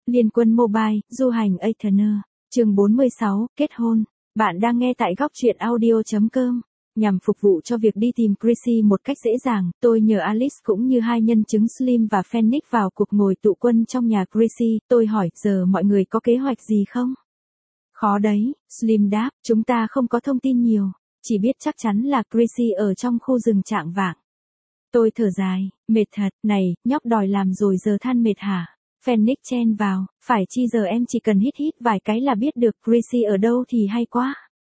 Liên Quân Mobile, du hành Athena. Chương 46, kết hôn. Bạn đang nghe tại góc truyện audio.com. Nhằm phục vụ cho việc đi tìm Chrissy một cách dễ dàng, tôi nhờ Alice cũng như hai nhân chứng Slim và Phoenix vào cuộc ngồi tụ quân trong nhà Chrissy. Tôi hỏi, giờ mọi người có kế hoạch gì không? Khó đấy, Slim đáp, chúng ta không có thông tin nhiều, chỉ biết chắc chắn là Chrissy ở trong khu rừng trạng vạng. Tôi thở dài, mệt thật, này, nhóc đòi làm rồi giờ than mệt hả? Phoenix chen vào, phải chi giờ em chỉ cần hít vài cái là biết được Chrissy ở đâu thì hay quá.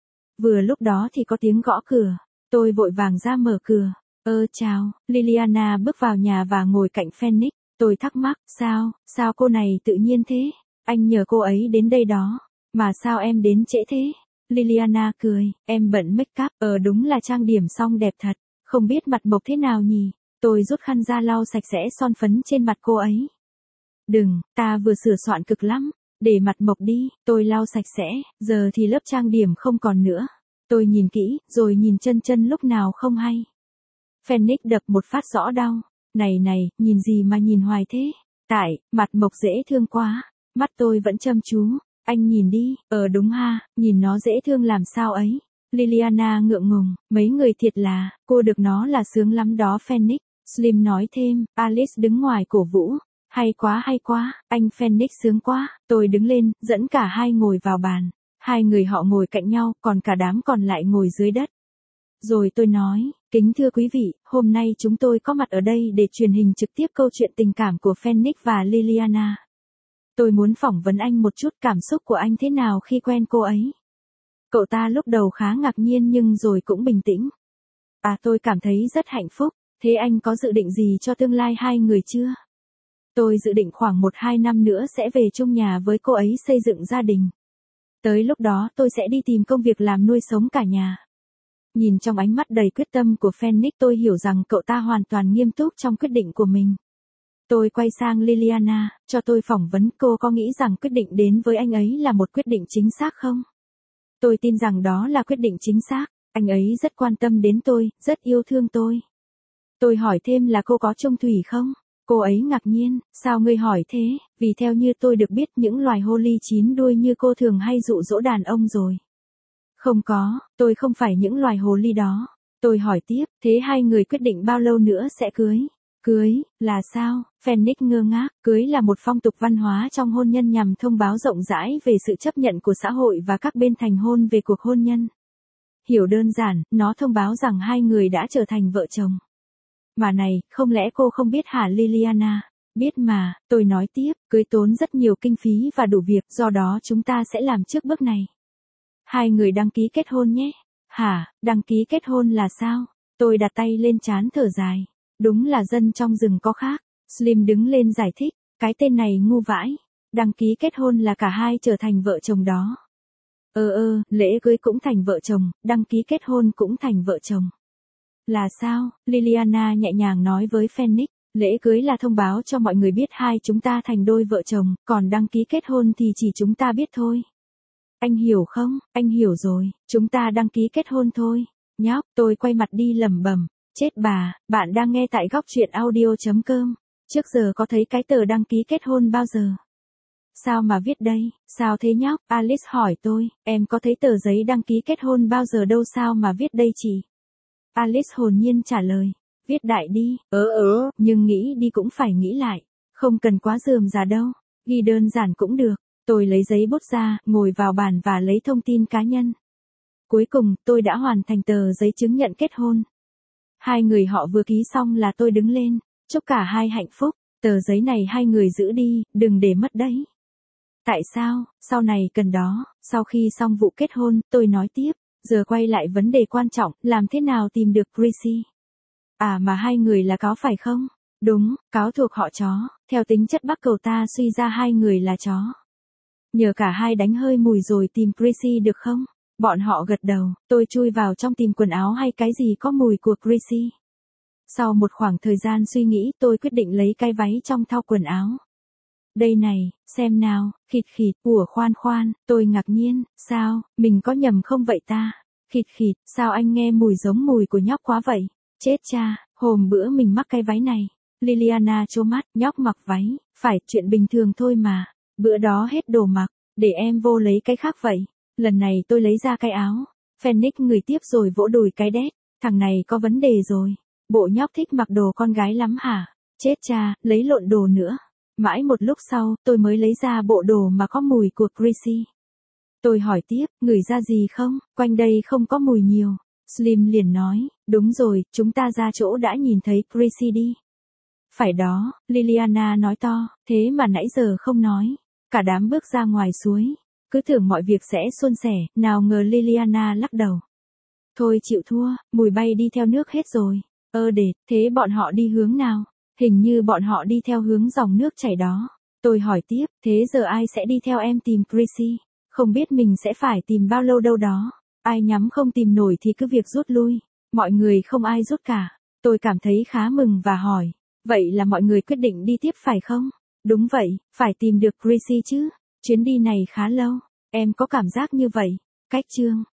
Vừa lúc đó thì có tiếng gõ cửa, tôi vội vàng ra mở cửa. Chào, Liliana bước vào nhà và ngồi cạnh Phoenix. Tôi thắc mắc, sao cô này tự nhiên thế? Anh nhờ cô ấy đến đây đó, mà sao em đến trễ thế? Liliana cười, em bận make up, đúng là trang điểm xong đẹp thật, không biết mặt Mộc thế nào nhỉ? Tôi rút khăn ra lau sạch sẽ son phấn trên mặt cô ấy. Đừng, ta vừa sửa soạn cực lắm, để mặt Mộc đi, tôi lau sạch sẽ, giờ thì lớp trang điểm không còn nữa. Tôi nhìn kỹ, rồi nhìn chân lúc nào không hay. Phoenix đập một phát rõ đau. Này, nhìn gì mà nhìn hoài thế? Tại, mặt Mộc dễ thương quá. Mắt tôi vẫn chăm chú. Anh nhìn đi, đúng ha, nhìn nó dễ thương làm sao ấy. Liliana ngượng ngùng, mấy người thiệt là, cô được nó là sướng lắm đó Phoenix. Slim nói thêm, Alice đứng ngoài cổ vũ. Hay quá, anh Phoenix sướng quá. Tôi đứng lên, dẫn cả hai ngồi vào bàn. Hai người họ ngồi cạnh nhau, còn cả đám còn lại ngồi dưới đất. Rồi tôi nói, kính thưa quý vị, hôm nay chúng tôi có mặt ở đây để truyền hình trực tiếp câu chuyện tình cảm của Phoenix và Liliana. Tôi muốn phỏng vấn anh một chút, cảm xúc của anh thế nào khi quen cô ấy. Cậu ta lúc đầu khá ngạc nhiên nhưng rồi cũng bình tĩnh. Tôi cảm thấy rất hạnh phúc. Thế anh có dự định gì cho tương lai hai người chưa? Tôi dự định khoảng 1-2 năm nữa sẽ về chung nhà với cô ấy xây dựng gia đình. Tới lúc đó tôi sẽ đi tìm công việc làm nuôi sống cả nhà. Nhìn trong ánh mắt đầy quyết tâm của Phoenix tôi hiểu rằng cậu ta hoàn toàn nghiêm túc trong quyết định của mình. Tôi quay sang Liliana, cho tôi phỏng vấn, cô có nghĩ rằng quyết định đến với anh ấy là một quyết định chính xác không? Tôi tin rằng đó là quyết định chính xác, anh ấy rất quan tâm đến tôi, rất yêu thương tôi. Tôi hỏi thêm là cô có chung thủy không? Cô ấy ngạc nhiên, sao ngươi hỏi thế? Vì theo như tôi được biết những loài hồ ly 9 đuôi như cô thường hay dụ dỗ đàn ông rồi. Không có, tôi không phải những loài hồ ly đó. Tôi hỏi tiếp, thế hai người quyết định bao lâu nữa sẽ cưới? Cưới, là sao? Phoenix ngơ ngác, cưới là một phong tục văn hóa trong hôn nhân nhằm thông báo rộng rãi về sự chấp nhận của xã hội và các bên thành hôn về cuộc hôn nhân. Hiểu đơn giản, nó thông báo rằng hai người đã trở thành vợ chồng. Mà này, không lẽ cô không biết hả Liliana? Biết mà, tôi nói tiếp, cưới tốn rất nhiều kinh phí và đủ việc, do đó chúng ta sẽ làm trước bước này. Hai người đăng ký kết hôn nhé. Hả, đăng ký kết hôn là sao? Tôi đặt tay lên trán thở dài. Đúng là dân trong rừng có khác. Slim đứng lên giải thích, cái tên này ngu vãi. Đăng ký kết hôn là cả hai trở thành vợ chồng đó. Lễ cưới cũng thành vợ chồng, đăng ký kết hôn cũng thành vợ chồng. Là sao? Liliana nhẹ nhàng nói với Phoenix, lễ cưới là thông báo cho mọi người biết hai chúng ta thành đôi vợ chồng, còn đăng ký kết hôn thì chỉ chúng ta biết thôi. Anh hiểu không? Anh hiểu rồi, chúng ta đăng ký kết hôn thôi. Nhóc, tôi quay mặt đi lẩm bẩm, chết bà, bạn đang nghe tại góc truyện audio.com. Trước giờ có thấy cái tờ đăng ký kết hôn bao giờ? Sao mà viết đây? Sao thế nhóc? Alice hỏi tôi, em có thấy tờ giấy đăng ký kết hôn bao giờ đâu, sao mà viết đây chị? Alice hồn nhiên trả lời, viết đại đi. Nhưng nghĩ đi cũng phải nghĩ lại, không cần quá rườm rà đâu, ghi đơn giản cũng được. Tôi lấy giấy bút ra, ngồi vào bàn và lấy thông tin cá nhân. Cuối cùng, tôi đã hoàn thành tờ giấy chứng nhận kết hôn. Hai người họ vừa ký xong là tôi đứng lên, chúc cả hai hạnh phúc, tờ giấy này hai người giữ đi, đừng để mất đấy. Tại sao? Sau này cần đó. Sau khi xong vụ kết hôn, tôi nói tiếp. Giờ quay lại vấn đề quan trọng, làm thế nào tìm được Chrissy? Mà hai người là cáo phải không? Đúng, cáo thuộc họ chó, theo tính chất Bắc Cầu ta suy ra hai người là chó. Nhờ cả hai đánh hơi mùi rồi tìm Chrissy được không? Bọn họ gật đầu, tôi chui vào trong tìm quần áo hay cái gì có mùi của Chrissy. Sau một khoảng thời gian suy nghĩ tôi quyết định lấy cái váy trong thau quần áo. Đây này, xem nào, khịt, khoan, tôi ngạc nhiên, sao, mình có nhầm không vậy ta? Khịt, sao anh nghe mùi giống mùi của nhóc quá vậy? Chết cha, hôm bữa mình mắc cái váy này. Liliana trố mắt, nhóc mặc váy, phải chuyện bình thường thôi mà. Bữa đó hết đồ mặc, để em vô lấy cái khác vậy. Lần này tôi lấy ra cái áo. Phoenix người tiếp rồi vỗ đùi cái đét. Thằng này có vấn đề rồi. Bộ nhóc thích mặc đồ con gái lắm hả? Chết cha, lấy lộn đồ nữa. Mãi một lúc sau, tôi mới lấy ra bộ đồ mà có mùi của Chrissy. Tôi hỏi tiếp, ngửi ra gì không? Quanh đây không có mùi nhiều. Slim liền nói, đúng rồi, chúng ta ra chỗ đã nhìn thấy Chrissy đi. Phải đó, Liliana nói to, thế mà nãy giờ không nói. Cả đám bước ra ngoài suối. Cứ tưởng mọi việc sẽ suôn sẻ, nào ngờ Liliana lắc đầu. Thôi chịu thua, mùi bay đi theo nước hết rồi. Thế bọn họ đi hướng nào? Hình như bọn họ đi theo hướng dòng nước chảy đó. Tôi hỏi tiếp, thế giờ ai sẽ đi theo em tìm Chrissy? Không biết mình sẽ phải tìm bao lâu đâu đó. Ai nhắm không tìm nổi thì cứ việc rút lui. Mọi người không ai rút cả. Tôi cảm thấy khá mừng và hỏi. Vậy là mọi người quyết định đi tiếp phải không? Đúng vậy, phải tìm được Chrissy chứ. Chuyến đi này khá lâu. Em có cảm giác như vậy. Cách chương